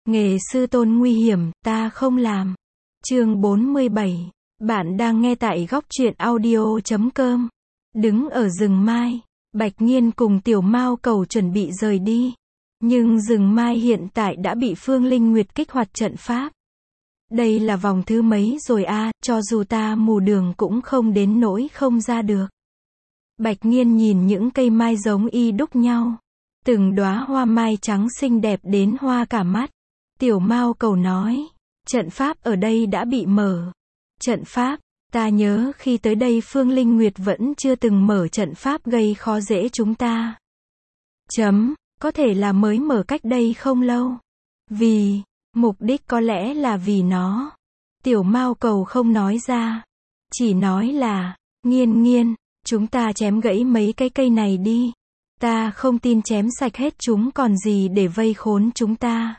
Nghề sư tôn nguy hiểm, ta không làm. Chương 47. Bạn đang nghe tại góc truyện audio.com. Đứng ở rừng mai, Bạch Nghiên cùng Tiểu Mao Cầu chuẩn bị rời đi. Nhưng rừng mai hiện tại đã bị Phương Linh Nguyệt kích hoạt trận pháp. Đây là vòng thứ mấy rồi a, cho dù ta mù đường cũng không đến nỗi không ra được. Bạch Nghiên nhìn những cây mai giống y đúc nhau. Từng đóa hoa mai trắng xinh đẹp đến hoa cả mắt. Tiểu Mao Cầu nói, trận pháp ở đây đã bị mở. Trận pháp, ta nhớ khi tới đây Phương Linh Nguyệt vẫn chưa từng mở trận pháp gây khó dễ chúng ta. Có thể là mới mở cách đây không lâu. Mục đích có lẽ là vì nó. Tiểu Mao Cầu không nói ra. Chỉ nói là, Nghiên, chúng ta chém gãy mấy cái cây này đi. Ta không tin chém sạch hết chúng còn gì để vây khốn chúng ta.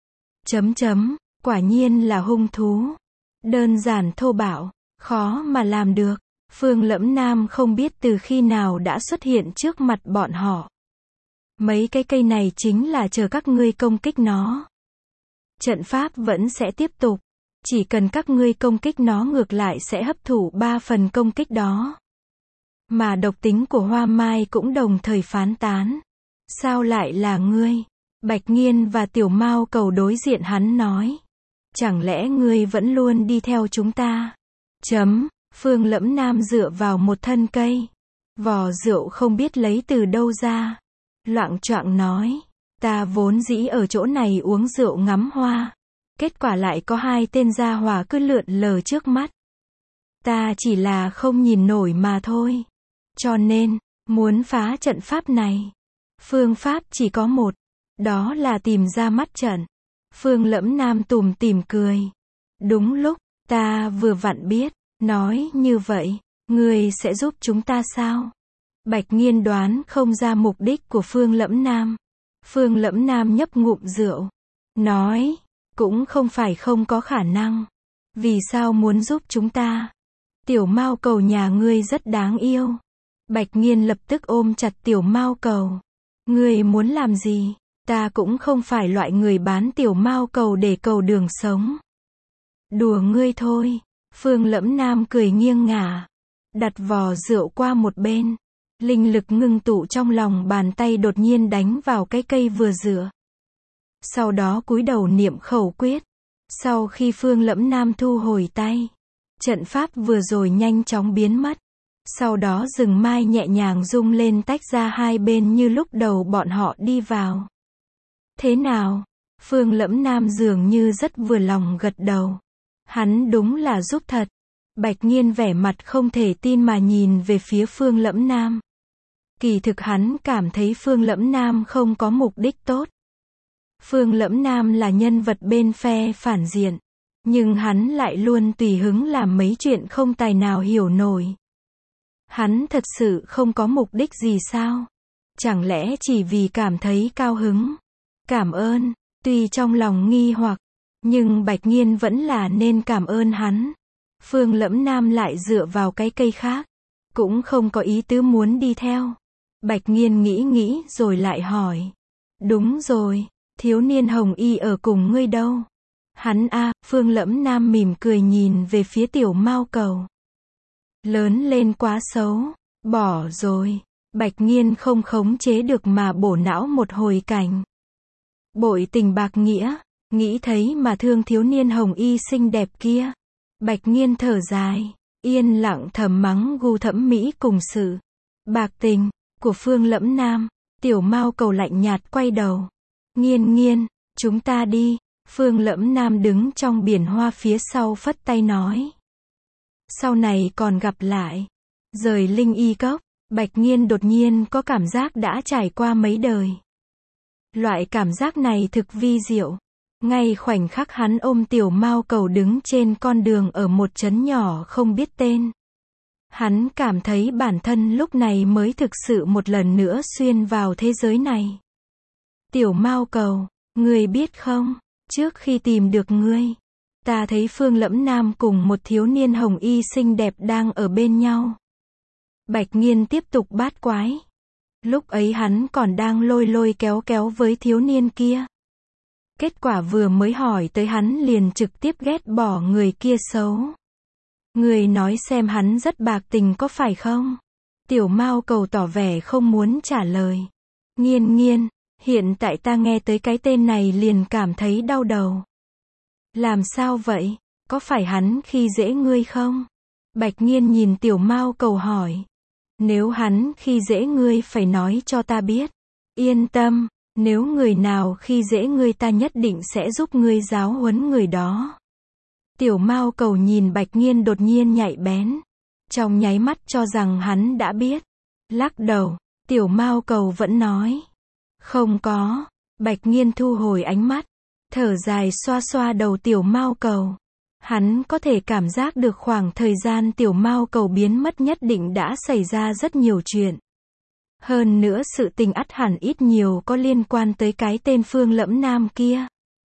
Quả nhiên là hung thú. Đơn giản thô bạo, khó mà làm được. Phương Lẫm Nam không biết từ khi nào đã xuất hiện trước mặt bọn họ. Mấy cái cây này chính là chờ các ngươi công kích nó. Trận pháp vẫn sẽ tiếp tục. Chỉ cần các ngươi công kích nó ngược lại sẽ hấp thụ 3 phần công kích đó. Mà độc tính của hoa mai cũng đồng thời phán tán. Sao lại là ngươi? Bạch Nghiên và Tiểu Mao Cầu đối diện hắn nói. Chẳng lẽ ngươi vẫn luôn đi theo chúng ta? Phương Lẫm Nam dựa vào một thân cây. Vò rượu không biết lấy từ đâu ra. Loạng choạng nói. Ta vốn dĩ ở chỗ này uống rượu ngắm hoa. Kết quả lại có 2 tên gia hỏa cứ lượn lờ trước mắt. Ta chỉ là không nhìn nổi mà thôi. Cho nên, muốn phá trận pháp này. Phương pháp chỉ có một. Đó là tìm ra mắt trận. Phương Lẫm Nam tủm tỉm cười. Đúng lúc, ta vừa vặn biết. Nói như vậy, ngươi sẽ giúp chúng ta sao? Bạch Nghiên đoán không ra mục đích của Phương Lẫm Nam. Phương Lẫm Nam nhấp ngụm rượu. Nói, cũng không phải không có khả năng. Vì sao muốn giúp chúng ta? Tiểu Mao Cầu nhà ngươi rất đáng yêu. Bạch Nghiên lập tức ôm chặt Tiểu Mao Cầu. Ngươi muốn làm gì? Ta cũng không phải loại người bán Tiểu Mao Cầu để cầu đường sống. Đùa ngươi thôi. Phương Lẫm Nam cười nghiêng ngả. Đặt vò rượu qua một bên. Linh lực ngưng tụ trong lòng bàn tay đột nhiên đánh vào cái cây vừa rửa. Sau đó cúi đầu niệm khẩu quyết. Sau khi Phương Lẫm Nam thu hồi tay, trận pháp vừa rồi nhanh chóng biến mất. Sau đó rừng mai nhẹ nhàng rung lên tách ra hai bên như lúc đầu bọn họ đi vào. Thế nào? Phương Lẫm Nam dường như rất vừa lòng gật đầu. Hắn đúng là giúp thật. Bạch Nghiên vẻ mặt không thể tin mà nhìn về phía Phương Lẫm Nam. Kỳ thực hắn cảm thấy Phương Lẫm Nam không có mục đích tốt. Phương Lẫm Nam là nhân vật bên phe phản diện. Nhưng hắn lại luôn tùy hứng làm mấy chuyện không tài nào hiểu nổi. Hắn thật sự không có mục đích gì sao? Chẳng lẽ chỉ vì cảm thấy cao hứng? Cảm ơn, tuy trong lòng nghi hoặc, nhưng Bạch Nghiên vẫn là nên cảm ơn hắn. Phương Lẫm Nam lại dựa vào cái cây khác, cũng không có ý tứ muốn đi theo. Bạch Nghiên nghĩ rồi lại hỏi. Đúng rồi, thiếu niên hồng y ở cùng ngươi đâu? Hắn a, Phương Lẫm Nam mỉm cười nhìn về phía Tiểu Mao Cầu. Lớn lên quá xấu, bỏ rồi. Bạch Nghiên không khống chế được mà bổ não một hồi cảnh. Bội tình bạc nghĩa, nghĩ thấy mà thương thiếu niên hồng y xinh đẹp kia. Bạch Nghiên thở dài, yên lặng thầm mắng gu thẩm mỹ cùng sự bạc tình của Phương Lẫm Nam. Tiểu Mao Cầu lạnh nhạt quay đầu. Nghiên, chúng ta đi. Phương Lẫm Nam đứng trong biển hoa phía sau phất tay nói. Sau này còn gặp lại. Rời Linh Y Cốc, Bạch Nghiên đột nhiên có cảm giác đã trải qua mấy đời. Loại cảm giác này thực vi diệu. Ngay khoảnh khắc hắn ôm Tiểu Mao Cầu đứng trên con đường ở một trấn nhỏ không biết tên. Hắn cảm thấy bản thân lúc này mới thực sự một lần nữa xuyên vào thế giới này. Tiểu Mao Cầu, ngươi biết không, trước khi tìm được ngươi, ta thấy Phương Lẫm Nam cùng một thiếu niên hồng y xinh đẹp đang ở bên nhau. Bạch Nghiên tiếp tục bát quái. Lúc ấy hắn còn đang lôi kéo với thiếu niên kia. Kết quả vừa mới hỏi tới hắn liền trực tiếp ghét bỏ người kia xấu. Người nói xem hắn rất bạc tình có phải không? Tiểu Mao Cầu tỏ vẻ không muốn trả lời. Nghiên nghiên, hiện tại ta nghe tới cái tên này liền cảm thấy đau đầu. Làm sao vậy? Có phải hắn khi dễ ngươi không? Bạch Nghiên nhìn Tiểu Mao Cầu hỏi. Nếu hắn khi dễ ngươi phải nói cho ta biết. Yên tâm, nếu người nào khi dễ ngươi ta nhất định sẽ giúp ngươi giáo huấn người đó. Tiểu Mao Cầu nhìn Bạch Nghiên đột nhiên nhạy bén. Trong nháy mắt cho rằng hắn đã biết. Lắc đầu, Tiểu Mao Cầu vẫn nói. Không có. Bạch Nghiên thu hồi ánh mắt. Thở dài xoa xoa đầu Tiểu Mao Cầu. Hắn có thể cảm giác được khoảng thời gian Tiểu Mao Cầu biến mất nhất định đã xảy ra rất nhiều chuyện. Hơn nữa sự tình ắt hẳn ít nhiều có liên quan tới cái tên Phương Lẫm Nam kia.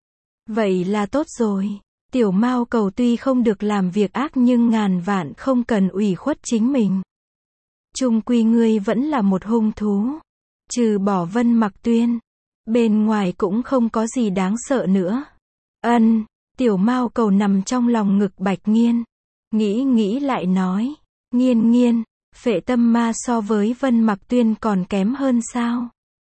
Vậy là tốt rồi. Tiểu Mao Cầu tuy không được làm việc ác nhưng ngàn vạn không cần ủy khuất chính mình. Chung quy ngươi vẫn là một hung thú. Trừ bỏ Vân Mặc Tuyên, bên ngoài cũng không có gì đáng sợ nữa. Tiểu Mao Cầu nằm trong lòng ngực Bạch Nghiên. Nghĩ lại nói. Nghiên nghiên, Phệ Tâm Ma so với Vân Mặc Tuyên còn kém hơn sao?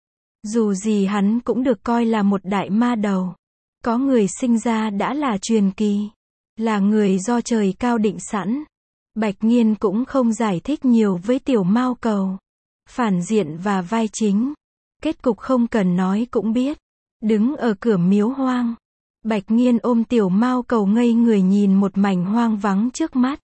Dù gì hắn cũng được coi là một đại ma đầu. Có người sinh ra đã là truyền kỳ. Là người do trời cao định sẵn. Bạch Nghiên cũng không giải thích nhiều với Tiểu Mao Cầu. Phản diện và vai chính. Kết cục không cần nói cũng biết. Đứng ở cửa miếu hoang. Bạch Nghiên ôm Tiểu Mao Cầu ngây người nhìn một mảnh hoang vắng trước mắt.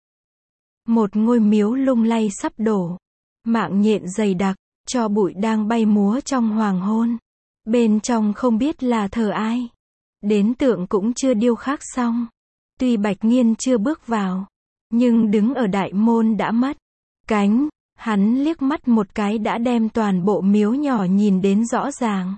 Một ngôi miếu lung lay sắp đổ. Mạng nhện dày đặc, tro bụi đang bay múa trong hoàng hôn. Bên trong không biết là thờ ai. Đến tượng cũng chưa điêu khắc xong. Tuy Bạch Nghiên chưa bước vào, nhưng đứng ở đại môn đã mất cánh. Hắn liếc mắt một cái đã đem toàn bộ miếu nhỏ nhìn đến rõ ràng.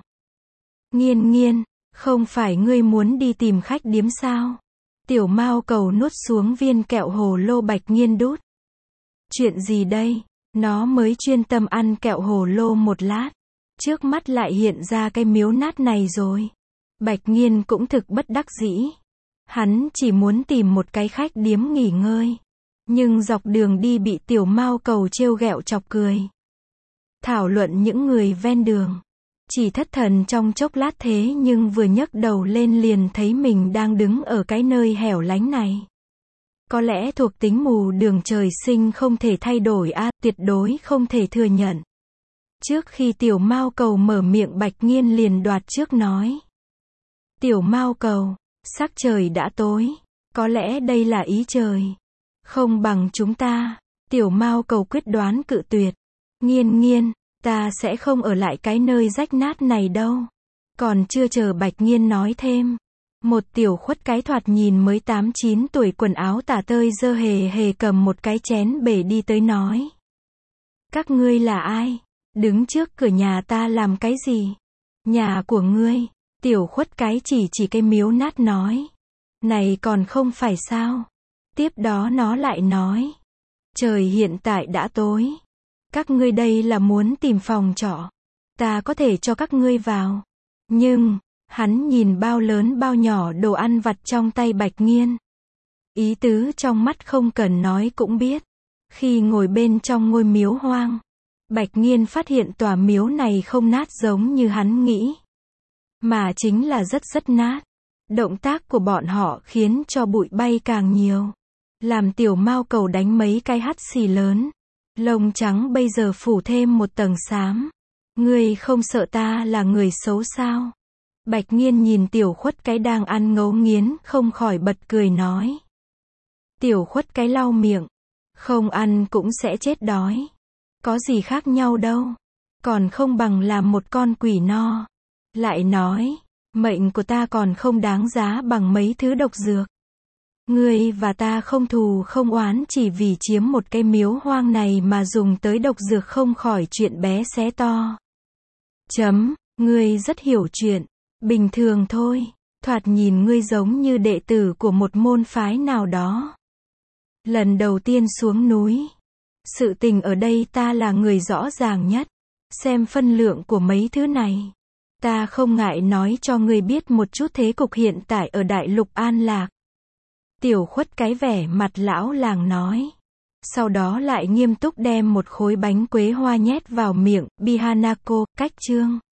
Nghiên nghiên, không phải ngươi muốn đi tìm khách điếm sao? Tiểu Mao Cầu nuốt xuống viên kẹo hồ lô Bạch Nghiên đút. Chuyện gì đây? Nó mới chuyên tâm ăn kẹo hồ lô một lát. Trước mắt lại hiện ra cái miếu nát này rồi. Bạch Nghiên cũng thực bất đắc dĩ. Hắn chỉ muốn tìm một cái khách điếm nghỉ ngơi. Nhưng dọc đường đi bị Tiểu Mao Cầu trêu ghẹo chọc cười. Thảo luận những người ven đường. Chỉ thất thần trong chốc lát thế nhưng vừa nhấc đầu lên liền thấy mình đang đứng ở cái nơi hẻo lánh này. Có lẽ thuộc tính mù đường trời sinh không thể thay đổi tuyệt đối không thể thừa nhận. Trước khi Tiểu Mao Cầu mở miệng Bạch Nghiên liền đoạt trước nói. Tiểu Mao Cầu, sắc trời đã tối. Có lẽ đây là ý trời. Không bằng chúng ta. Tiểu Mao Cầu quyết đoán cự tuyệt. Nghiên nghiên, ta sẽ không ở lại cái nơi rách nát này đâu. Còn chưa chờ Bạch Nghiên nói thêm. Một tiểu khuất cái thoạt nhìn mới 8-9 tuổi quần áo tả tơi dơ hề hề cầm một cái chén bể đi tới nói. Các ngươi là ai? Đứng trước cửa nhà ta làm cái gì? Nhà của ngươi. Tiểu khuất cái chỉ cái miếu nát nói. Này còn không phải sao? Tiếp đó nó lại nói. Trời hiện tại đã tối. Các ngươi đây là muốn tìm phòng trọ. Ta có thể cho các ngươi vào. Nhưng, hắn nhìn bao lớn bao nhỏ đồ ăn vặt trong tay Bạch Nghiên. Ý tứ trong mắt không cần nói cũng biết. Khi ngồi bên trong ngôi miếu hoang, Bạch Nghiên phát hiện tòa miếu này không nát giống như hắn nghĩ. Mà chính là rất nát. Động tác của bọn họ khiến cho bụi bay càng nhiều. Làm Tiểu Mao Cầu đánh mấy cái hắt xì lớn. Lông trắng bây giờ phủ thêm một tầng xám. Ngươi không sợ ta là người xấu sao? Bạch Nghiên nhìn tiểu khuất cái đang ăn ngấu nghiến không khỏi bật cười nói. Tiểu khuất cái lau miệng. Không ăn cũng sẽ chết đói. Có gì khác nhau đâu. Còn không bằng làm một con quỷ no. Lại nói, mệnh của ta còn không đáng giá bằng mấy thứ độc dược. Ngươi và ta không thù không oán chỉ vì chiếm một cái miếu hoang này mà dùng tới độc dược không khỏi chuyện bé xé to. Ngươi rất hiểu chuyện. Bình thường thôi. Thoạt nhìn ngươi giống như đệ tử của một môn phái nào đó. Lần đầu tiên xuống núi. Sự tình ở đây ta là người rõ ràng nhất. Xem phân lượng của mấy thứ này. Ta không ngại nói cho ngươi biết một chút thế cục hiện tại ở Đại Lục An Lạc. Tiểu Khuất cái vẻ mặt lão làng nói. Sau đó lại nghiêm túc đem một khối bánh quế hoa nhét vào miệng, Bihanako, cách chương.